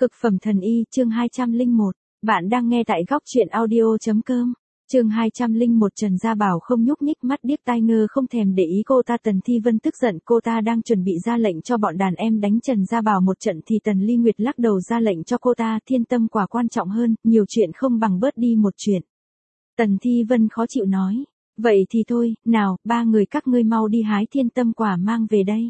Cực phẩm thần y, chương 201. Bạn đang nghe tại góc truyện audio.com. Chương 201. Trần Gia Bảo không nhúc nhích, mắt điếc tai ngơ, không thèm để ý cô ta. Tần Thi Vân tức giận, cô ta đang chuẩn bị ra lệnh cho bọn đàn em đánh Trần Gia Bảo một trận thì Tần Ly Nguyệt lắc đầu ra lệnh cho cô ta, thiên tâm quả quan trọng hơn, nhiều chuyện không bằng bớt đi một chuyện. Tần Thi Vân khó chịu nói, vậy thì thôi, nào, ba người các ngươi mau đi hái thiên tâm quả mang về đây.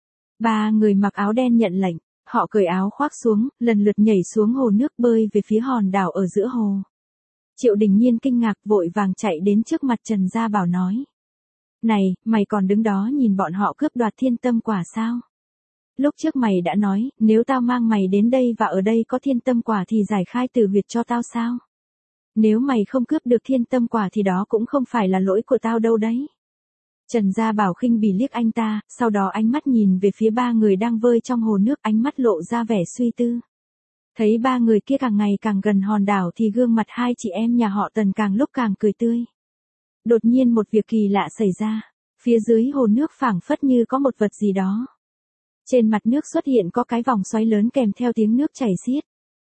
Ba người mặc áo đen nhận lệnh. Họ cởi áo khoác xuống, lần lượt nhảy xuống hồ nước bơi về phía hòn đảo ở giữa hồ. Triệu Đình Nhiên kinh ngạc vội vàng chạy đến trước mặt Trần Gia Bảo nói. Này, mày còn đứng đó nhìn bọn họ cướp đoạt thiên tâm quả sao? Lúc trước mày đã nói, nếu tao mang mày đến đây và ở đây có thiên tâm quả thì giải khai tử huyệt cho tao sao? Nếu mày không cướp được thiên tâm quả thì đó cũng không phải là lỗi của tao đâu đấy. Trần Gia Bảo khinh bỉ liếc anh ta, sau đó ánh mắt nhìn về phía ba người đang vơi trong hồ nước, ánh mắt lộ ra vẻ suy tư. Thấy ba người kia càng ngày càng gần hòn đảo thì gương mặt hai chị em nhà họ Tần càng lúc càng cười tươi. Đột nhiên một việc kỳ lạ xảy ra, phía dưới hồ nước phảng phất như có một vật gì đó. Trên mặt nước xuất hiện có cái vòng xoáy lớn kèm theo tiếng nước chảy xiết.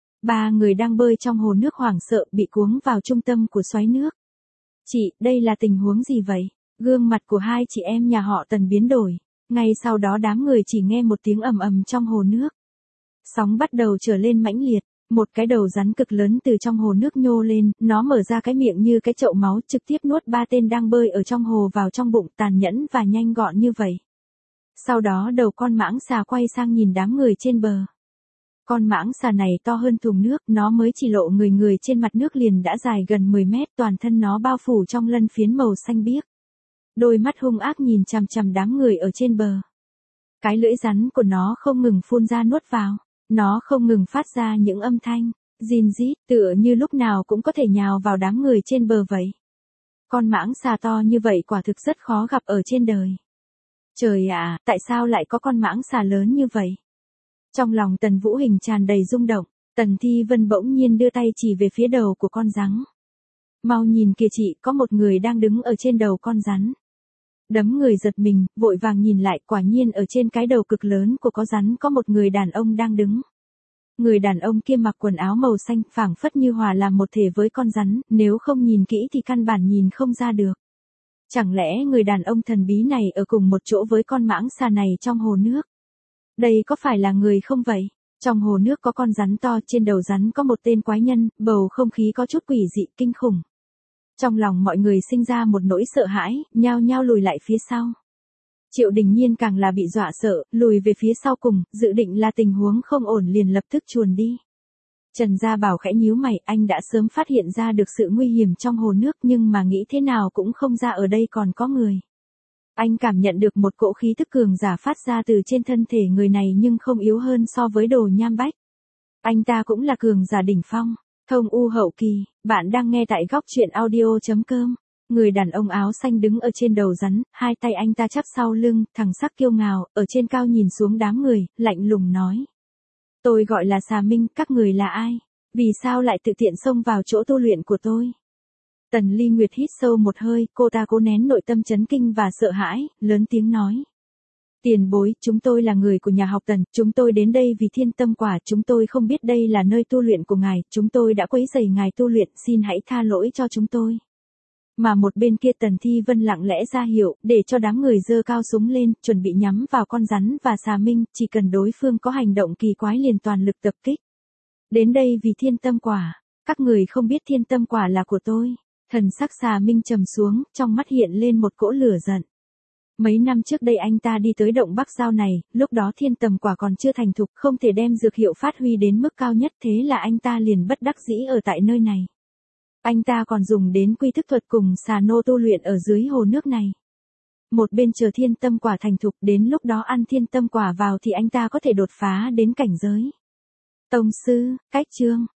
Ba người đang bơi trong hồ nước hoảng sợ bị cuống vào trung tâm của xoáy nước. Chị, đây là tình huống gì vậy? Gương mặt của hai chị em nhà họ Tần biến đổi, ngay sau đó đám người chỉ nghe một tiếng ầm ầm trong hồ nước. Sóng bắt đầu trở lên mãnh liệt, một cái đầu rắn cực lớn từ trong hồ nước nhô lên, nó mở ra cái miệng như cái chậu máu trực tiếp nuốt ba tên đang bơi ở trong hồ vào trong bụng, tàn nhẫn và nhanh gọn như vậy. Sau đó đầu con mãng xà quay sang nhìn đám người trên bờ. Con mãng xà này to hơn thùng nước, nó mới chỉ lộ người trên mặt nước liền đã dài gần 10 mét, toàn thân nó bao phủ trong lân phiến màu xanh biếc. Đôi mắt hung ác nhìn chằm chằm đám người ở trên bờ. Cái lưỡi rắn của nó không ngừng phun ra nuốt vào, nó không ngừng phát ra những âm thanh, rin rít, tựa như lúc nào cũng có thể nhào vào đám người trên bờ vậy. Con mãng xà to như vậy quả thực rất khó gặp ở trên đời. Trời ạ, tại sao lại có con mãng xà lớn như vậy? Trong lòng Tần Vũ Hình tràn đầy rung động, Tần Thi Vân bỗng nhiên đưa tay chỉ về phía đầu của con rắn. Mau nhìn kìa chị, có một người đang đứng ở trên đầu con rắn. Đấm người giật mình, vội vàng nhìn lại, quả nhiên ở trên cái đầu cực lớn của con rắn có một người đàn ông đang đứng. Người đàn ông kia mặc quần áo màu xanh, phảng phất như hòa làm một thể với con rắn, nếu không nhìn kỹ thì căn bản nhìn không ra được. Chẳng lẽ người đàn ông thần bí này ở cùng một chỗ với con mãng xà này trong hồ nước? Đây có phải là người không vậy? Trong hồ nước có con rắn to, trên đầu rắn có một tên quái nhân, bầu không khí có chút quỷ dị kinh khủng. Trong lòng mọi người sinh ra một nỗi sợ hãi, nhao nhao lùi lại phía sau. Triệu Đình Nhiên càng là bị dọa sợ, lùi về phía sau cùng, dự định là tình huống không ổn liền lập tức chuồn đi. Trần Gia Bảo khẽ nhíu mày, anh đã sớm phát hiện ra được sự nguy hiểm trong hồ nước nhưng mà nghĩ thế nào cũng không ra ở đây còn có người. Anh cảm nhận được một cỗ khí tức cường giả phát ra từ trên thân thể người này nhưng không yếu hơn so với Đồ Nham Bách. Anh ta cũng là cường giả đỉnh phong. Thông U hậu kỳ, bạn đang nghe tại góc truyện audio.com. Người đàn ông áo xanh đứng ở trên đầu rắn, hai tay anh ta chắp sau lưng, thẳng sắc kiêu ngạo, ở trên cao nhìn xuống đám người, lạnh lùng nói. Tôi gọi là Xà Minh, các người là ai? Vì sao lại tự tiện xông vào chỗ tu luyện của tôi? Tần Ly Nguyệt hít sâu một hơi, cô ta cố nén nội tâm chấn kinh và sợ hãi, lớn tiếng nói. Tiền bối, chúng tôi là người của nhà học Tần, chúng tôi đến đây vì thiên tâm quả, chúng tôi không biết đây là nơi tu luyện của ngài, chúng tôi đã quấy rầy ngài tu luyện, xin hãy tha lỗi cho chúng tôi. Mà một bên kia Tần Thi Vân lặng lẽ ra hiệu, để cho đám người giơ cao súng lên, chuẩn bị nhắm vào con rắn và Xà Minh, chỉ cần đối phương có hành động kỳ quái liền toàn lực tập kích. Đến đây vì thiên tâm quả, các người không biết thiên tâm quả là của tôi. Thần sắc Xà Minh trầm xuống, trong mắt hiện lên một cỗ lửa giận. Mấy năm trước đây anh ta đi tới động Bắc Giao này, lúc đó thiên tâm quả còn chưa thành thục, không thể đem dược hiệu phát huy đến mức cao nhất, thế là anh ta liền bất đắc dĩ ở tại nơi này. Anh ta còn dùng đến quy thức thuật cùng xà nô tu luyện ở dưới hồ nước này. Một bên chờ thiên tâm quả thành thục, đến lúc đó ăn thiên tâm quả vào thì anh ta có thể đột phá đến cảnh giới tông sư. Cách chương